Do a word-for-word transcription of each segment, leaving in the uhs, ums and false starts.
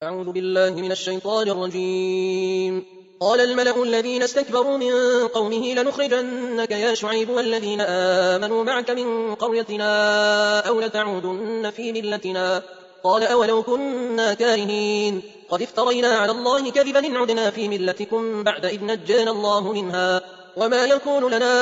أعوذ بالله من الشيطان الرجيم. قال الملأ الذين استكبروا من قومه لنخرجنك يا شعيب والذين آمنوا معك من قريتنا أو لتعودن في ملتنا. قال أولو كنا كارهين قد افترينا على الله كذبا إن عدنا في ملتكم بعد إذ نجانا الله منها وما يكون لنا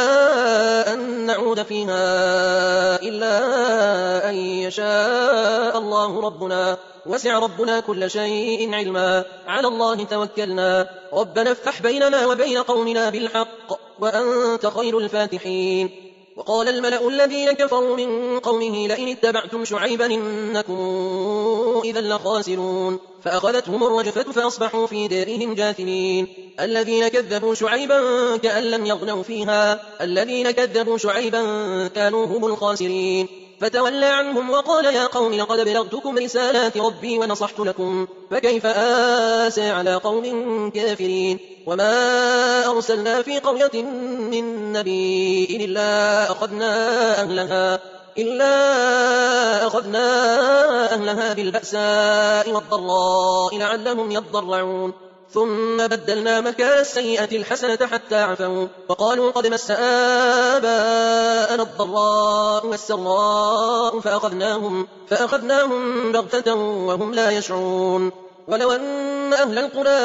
أن نعود فيها إلا أن يشاء الله ربنا وسع ربنا كل شيء علما على الله توكلنا ربنا افتح بيننا وبين قومنا بالحق وأنت خير الفاتحين. وقال الملأ الذين كفروا من قومه لئن اتبعتم شعيبا إنكم إذا لخاسرون فأخذتهم الرجفة فأصبحوا في دارهم جاثمين. الذين كذبوا شعيبا كأن لم يغنوا فيها الذين كذبوا شعيبا كانوا هم الخاسرين. فتولى عنهم وقال يا قوم لقد بلغتكم رسالات ربي ونصحت لكم فكيف آسى على قوم كافرين. وما أرسلنا في قرية من نبي إلا أخذنا أهلها إلا أخذنا أهلها بالبأساء والضراء لعلهم يضرعون ثم بدلنا مكان السيئة الحسنة حتى عفوا وقالوا قد مس آباءنا الضراء والسراء فأخذناهم, فأخذناهم بغتة وهم لا يشعرون. ولو أن أهل القرى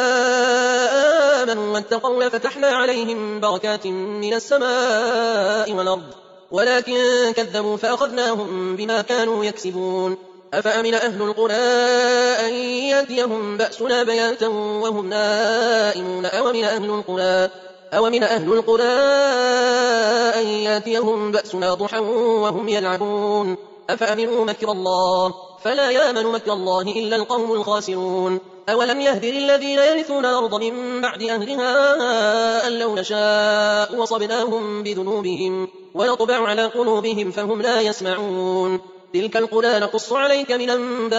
آمنوا واتقوا لفتحنا عليهم بركات من السماء والأرض ولكن كذبوا فأخذناهم بما كانوا يكسبون. أفأمن أهل القرى أن يأتيهم بأسنا بياتا وهم نائمون أومن أهل القرى أومن أهل القرى أن يأتيهم بأسنا ضحى وهم يلعبون أفأمنوا مكر الله فلا يأمن مكر الله إلا القوم الخاسرون. أولم يهد للذين يرثون الأرض من بعد أهلها أن لو نشاء وصبناهم بذنوبهم ونطبع على قلوبهم فهم لا يسمعون. تلك القرى نقص عليك من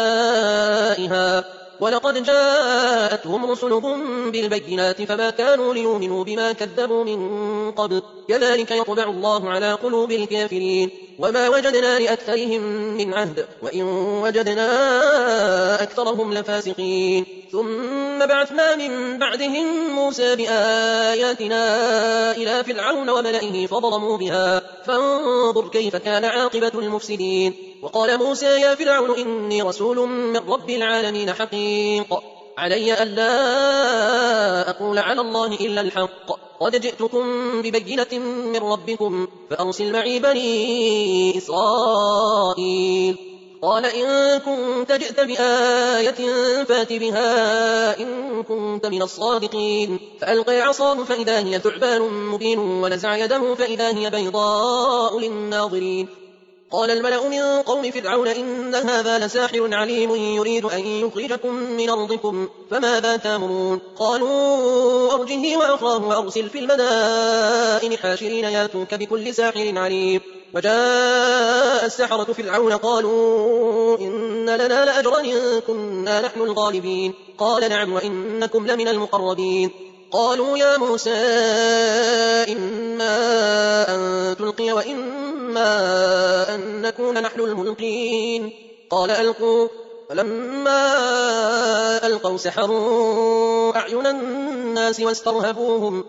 أنبائها ولقد جاءتهم رسلهم بالبينات فما كانوا ليؤمنوا بما كذبوا من قبل كذلك يطبع الله على قلوب الكافرين. وما وجدنا لأكثرهم من عهد وإن وجدنا أكثرهم لفاسقين. ثم بعثنا من بعدهم موسى بآياتنا إلى فرعون وملئه فظلموا بها فانظر كيف كان عاقبة المفسدين. وقال موسى يا فرعون إني رسول من رب العالمين حقيق علي ألا أقول على الله إلا الحق قد جئتكم ببينة من ربكم فأرسل معي بني إسرائيل. قال إن كنت جئت بآية فات بها إن كنت من الصادقين. فألقى عصاه فإذا هي ثعبان مبين ونزع يده فإذا هي بيضاء للناظرين. قال الملأ من قوم فرعون إن هذا لساحر عليم يريد أن يخرجكم من أرضكم فماذا تأمرون. قالوا أرجه وأخاه وأرسل في المدائن حاشرين ياتوك بكل ساحر عليم. وجاء السحرة فرعون قالوا إن لنا لأجرا إن كنا نحن الغالبين. قال نعم وإنكم لمن المقربين. قالوا يا موسى إما أن تلقي وإما أن نكون نحن الملقين. قال ألقوا فلما ألقوا سحروا أعين الناس واسترهبوهم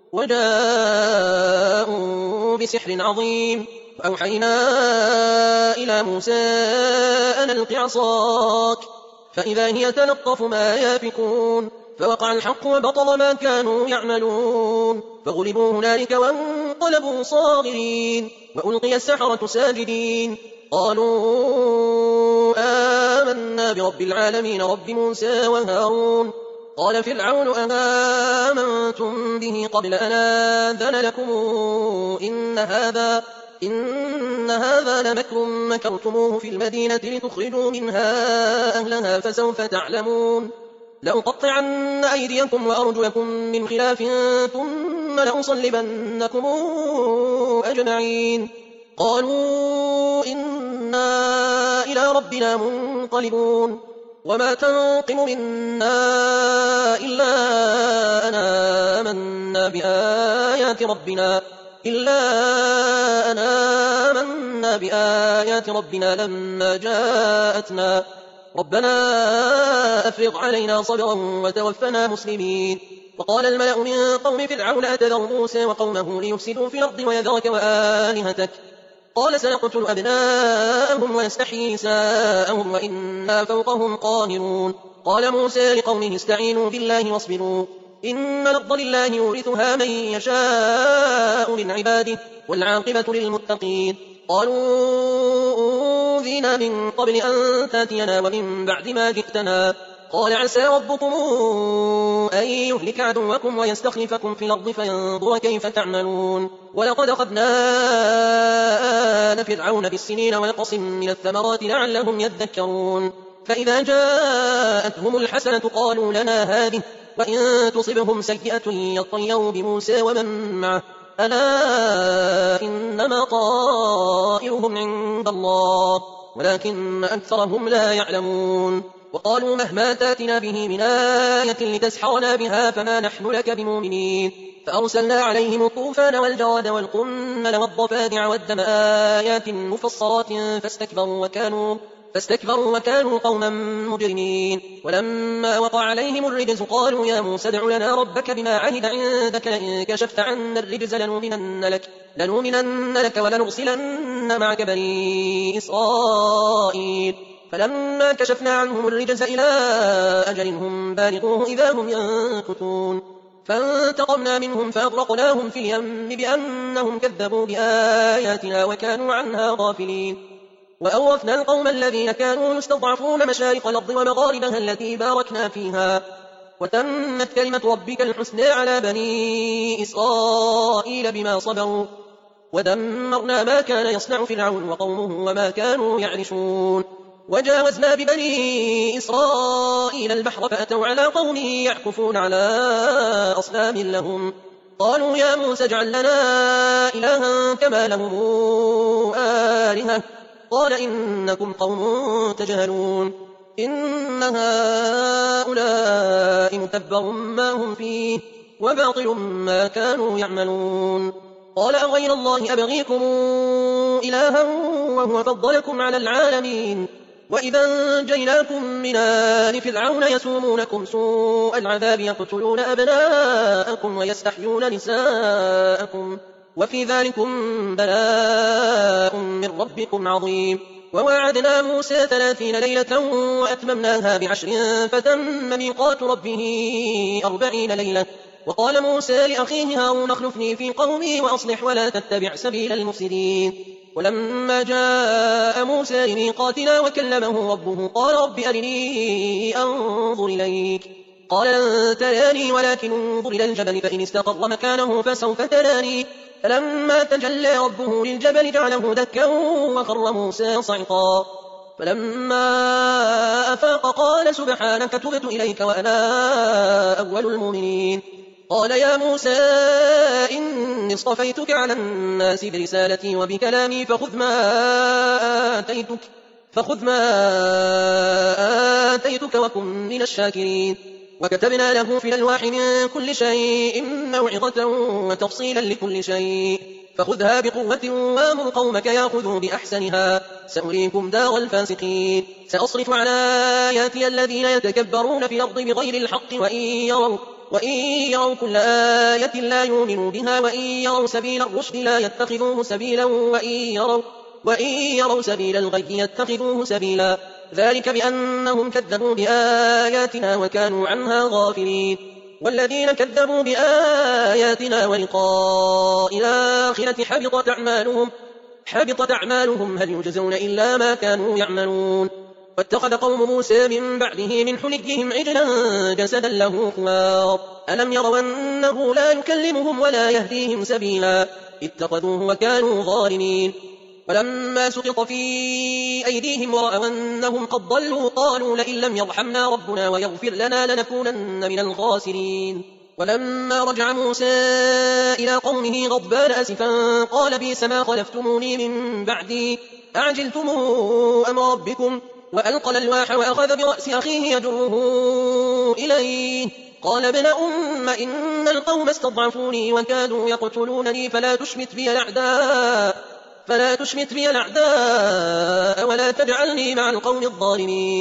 وجاءوا بسحر عظيم. وأوحينا إلى موسى أن ألق عصاك فإذا هي تلقف ما يافكون فوقع الحق وبطل ما كانوا يعملون فغلبوا هنالك وانقلبوا صاغرين وألقي السحرة ساجدين. قالوا آمنا برب العالمين رب موسى وهارون. قال فرعون آمنتم به قبل أن آذن لكم إن هذا إن هذا لمكر مكرتموه في المدينة لتخرجوا منها أهلها فسوف تعلمون. لأقطعن أيديكم وأرجلكم من خلاف ثم لأصلبنكم أجمعين. قالوا إنا إلى ربنا منقلبون. وما تنقم منا إلا أن آمنا بآيات ربنا إلا أن آمنا بآيات ربنا لما جاءتنا ربنا أفرغ علينا صبرا وتوفنا مسلمين. وقال الملأ من قوم فرعون أتذر موسى وقومه ليفسدوا في الأرض ويذرك وآلهتك قال سنقتل أبناءهم ونستحيي نساءهم وإنا فوقهم قاهرون. قال موسى لقومه استعينوا بالله واصبروا إن الأرض لله يورثها من يشاء من عباده والعاقبة للمتقين. قالوا أوذينا من قبل أن تاتينا ومن بعد ما جئتنا قال عسى ربكم أن يهلك عدوكم ويستخلفكم في الأرض فينظر كيف تعملون. ولقد أخذنا آل فرعون بالسنين ونقص من الثمرات لعلهم يذكرون. فإذا جاءتهم الحسنة قالوا لنا هذه وإن تصبهم سيئة يطيروا بموسى ومن معه ألا إنما طائرهم عند الله ولكن أكثرهم لا يعلمون. وقالوا مهما تاتنا به من آية لتسحرنا بها فما نحن لك بمؤمنين. فأرسلنا عليهم الطوفان والجراد والقمل والضفادع والدم آيات مفصلات فاستكبروا وكانوا فاستكبروا وكانوا قوما مجرمين. ولما وقع عليهم الرجز قالوا يا موسى ادع لنا ربك بما عهد عندك لئن كشفت عنا الرجز لنؤمنن لك, لنؤمنن لك ولنرسلن معك بني إسرائيل. فلما كشفنا عنهم الرجز إلى أجل هم بالغوه إذا هم ينكثون فانتقمنا منهم فأغرقناهم في اليم بأنهم كذبوا بآياتنا وكانوا عنها غافلين. وأورثنا القوم الذين كانوا يستضعفون مشارق الأرض ومغاربها التي باركنا فيها وتمت كلمة ربك الحسنى على بني إسرائيل بما صبروا ودمرنا ما كان يصنع فرعون وقومه وما كانوا يعرشون. وجاوزنا ببني إسرائيل البحر فأتوا على قوم يعكفون على أصنام لهم قالوا يا موسى اجعل لنا إلها كما لهم آلهة قال إنكم قوم تجهلون إن هؤلاء متبر ما هم فيه وباطل ما كانوا يعملون. قال أغير الله أبغيكم إلها وهو فضلكم على العالمين وإذا أنجيناكم من آل فرعون يسومونكم سوء العذاب يقتلون أبناءكم ويستحيون نساءكم وفي ذلكم بلاء من ربكم عظيم. ووعدنا موسى ثلاثين ليلة وأتممناها بعشر فتم ميقات ربه أربعين ليلة. وقال موسى لأخيه هارون اخلفني في قومي وأصلح ولا تتبع سبيل المفسدين. ولما جاء موسى لميقاتنا وكلمه ربه قال رب أرني أنظر إليك قال لن تراني ولكن انظر إلى الجبل فإن استقر مكانه فسوف تراني. فلما تجلى ربه للجبل جعله دكا وخر موسى صعقا. فلما أفاق قال سبحانك تبت إليك وأنا أول المؤمنين. قال يا موسى إني اصطفيتك على الناس برسالتي وبكلامي فخذ ما آتيتك, فخذ ما آتيتك وكن من الشاكرين. وكتبنا له في الألواح من كل شيء موعظة وتفصيلا لكل شيء فخذها بقوة وامر قومك يأخذوا بأحسنها سأريكم دار الفاسقين. سأصرف عن آياتي الذين يتكبرون في الأرض بغير الحق وإن يروا, وإن يروا كل آية لا يؤمنوا بها وإن يروا سبيل الرشد لا يتخذوه سبيلا وإن يروا, وإن يروا سبيل الغي يتخذوه سبيلا ذلك بأنهم كذبوا بآياتنا وكانوا عنها غافلين. والذين كذبوا بآياتنا ولقاء الآخرة حبطت أعمالهم, حبطت أعمالهم هل يجزون إلا ما كانوا يعملون. واتخذ قوم موسى من بعده من حليهم عجلا جسدا له خوار ألم يروا أنه لا يكلمهم ولا يهديهم سبيلا اتخذوه وكانوا ظالمين. ولما سقط في أيديهم ورأوا أنهم قد ضلوا قالوا لئن لم يرحمنا ربنا ويغفر لنا لنكونن من الخاسرين. ولما رجع موسى إلى قومه غضبان أسفا قال بئس ما خلفتموني من بعدي أعجلتم أمر ربكم وألقى الألواح وأخذ برأس أخيه يجره إليه قال ابن أم إن القوم استضعفوني وكادوا يقتلونني فلا تشمت بي الأعداء فلا تشمت بي الأعداء ولا تجعلني مع القوم الظالمين.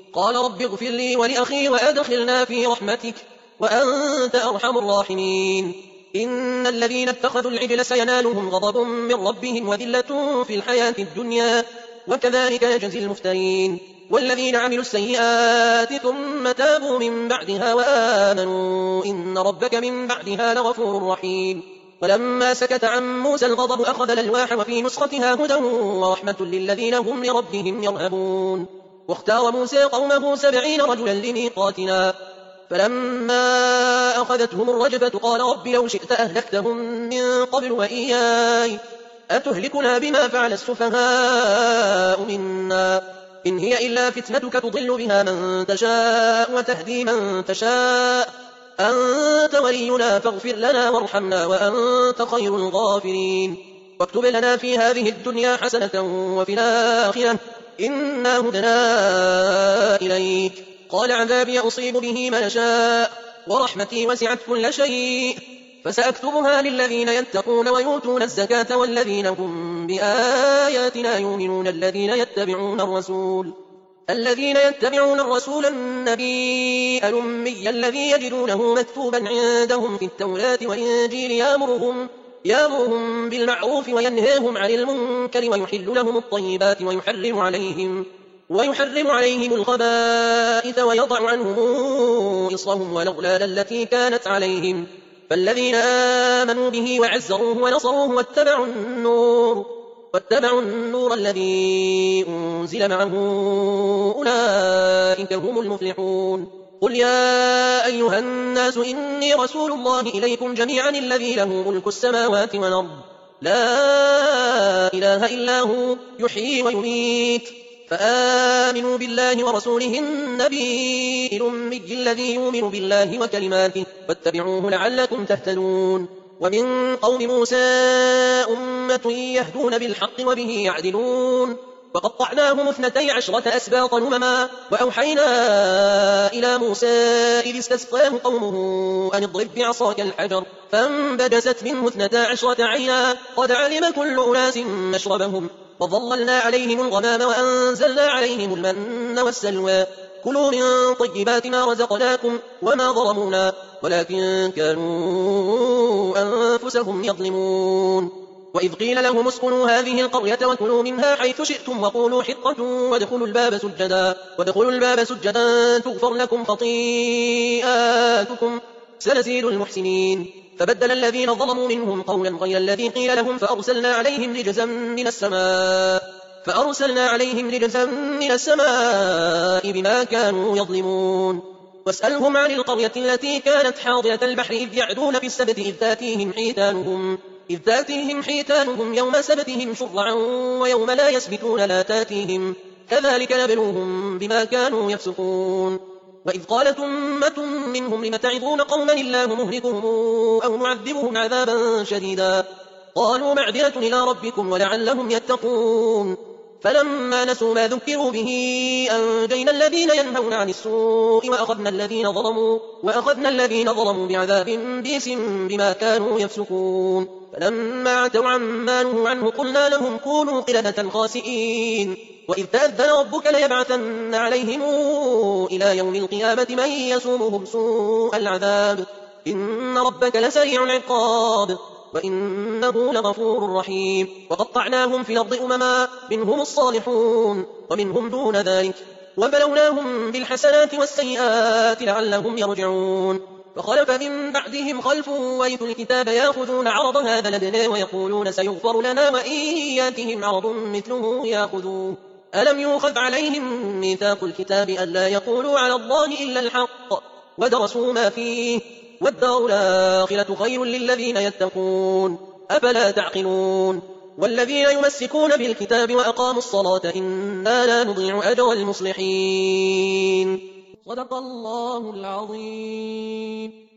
قال رب اغفر لي ولأخي وأدخلنا في رحمتك وأنت أرحم الراحمين. إن الذين اتخذوا العجل سينالهم غضب من ربهم وذلة في الحياة الدنيا وكذلك يجزي المفترين. والذين عملوا السيئات ثم تابوا من بعدها وآمنوا إن ربك من بعدها لغفور رحيم. ولما سكت عن موسى الغضب أخذ الألواح وفي نسختها هدى ورحمة للذين هم لربهم يرهبون. واختار موسى قومه سبعين رجلا لميقاتنا فلما أخذتهم الرجفة قال رب لو شئت أهلكتهم من قبل وإياي أتهلكنا بما فعل السفهاء منا إن هي إلا فتنتك تضل بها من تشاء وتهدي من تشاء أنت ولينا فاغفر لنا وارحمنا وأنت خير الغافرين. واكتب لنا في هذه الدنيا حسنة وفي الآخرة إنا هدنا إليك. قال عذابي أصيب به من شاء ورحمتي وسعت كل شيء فسأكتبها للذين يتقون ويؤتون الزكاة والذين هم بآياتنا يؤمنون. الذين يتبعون الرسول الذين يتبعون الرسول النبي الأمي الذي يجدونه مكتوبا عندهم في التوراة والإنجيل يأمرهم يأمرهم بالمعروف وينهاهم عن المنكر ويحل لهم الطيبات ويحرم عليهم ويحرم عليهم الخبائث ويضع عنهم إصرهم والأغلال التي كانت عليهم. فالذين آمنوا به وعزروه ونصروه واتبعوا النور واتبعوا النور الذي أنزل معه أولئك هم المفلحون. قل يا أيها الناس إني رسول الله إليكم جميعا الذي له ملك السماوات والأرض لا إله إلا هو يحيي ويميت فآمنوا بالله ورسوله النبي الأمي الذي يؤمن بالله وكلماته واتبعوه لعلكم تهتدون. ومن قوم موسى أمة يهدون بالحق وبه يعدلون. وقطعناهم اثنتي عشرة أسباط أمما وأوحينا إلى موسى إذ استسقاه قومه أن اضرب بعصاك الحجر فانبجست منه اثنتا عشرة عينا قد علم كل أناس مشربهم وظللنا عليهم الغمام وأنزلنا عليهم المن والسلوى كلوا من طيبات ما رزقناكم وما ظلمونا ولكن كانوا أنفسهم يظلمون. وإذ قيل لهم اسكنوا هذه القرية وكلوا منها حيث شئتم وقولوا حطة وادخلوا الباب سجدا وادخلوا الباب سجدا تغفر لكم خطيئاتكم سنزيد المحسنين. فبدل الذين ظلموا منهم قولا غير الذي قيل لهم فأرسلنا عليهم رجزا من السماء فأرسلنا عليهم رجزا من السماء بما كانوا يظلمون. واسألهم عن القرية التي كانت حاضرة البحر إذ يعدون في السبت إذ تاتيهم حيتانهم إذ تاتيهم حيتانهم يوم سبتهم شرعا ويوم لا يسبتون لا تاتيهم كذلك نبلوهم بما كانوا يفسقون. وإذ قالت أمة منهم لم تعظون قوما الله مهلكهم أو معذبهم عذابا شديدا قالوا معذرة إلى ربكم ولعلهم يتقون. فلما نسوا ما ذكروا به أنجينا الذين ينهون عن السوء وأخذنا الذين ظلموا وأخذنا الذين ظلموا بعذاب بئس بما كانوا يفسقون. فلما عتوا عما نهوا عنه قلنا لهم كونوا قردة خاسئين. وإذ تأذن ربك ليبعثن عليهم إلى يوم القيامة من يسومهم سوء العذاب إن ربك لسريع العقاب وإنه لغفور رحيم. وقطعناهم في الأرض أمما منهم الصالحون ومنهم دون ذلك وبلوناهم بالحسنات والسيئات لعلهم يرجعون. فخلف من بعدهم خلف ورثوا الكتاب يأخذون عرض هذا الأدنى ويقولون سيغفر لنا وإن ياتهم عرض مثله يأخذوه ألم يؤخذ عليهم ميثاق الكتاب ألا يقولوا على الله إلا الحق ودرسوا ما فيه والدار الآخرة خير للذين يتقون أفلا تعقلون. والذين يمسكون بالكتاب وأقاموا الصلاة إنا لا نضيع أجر المصلحين. صدق الله العظيم.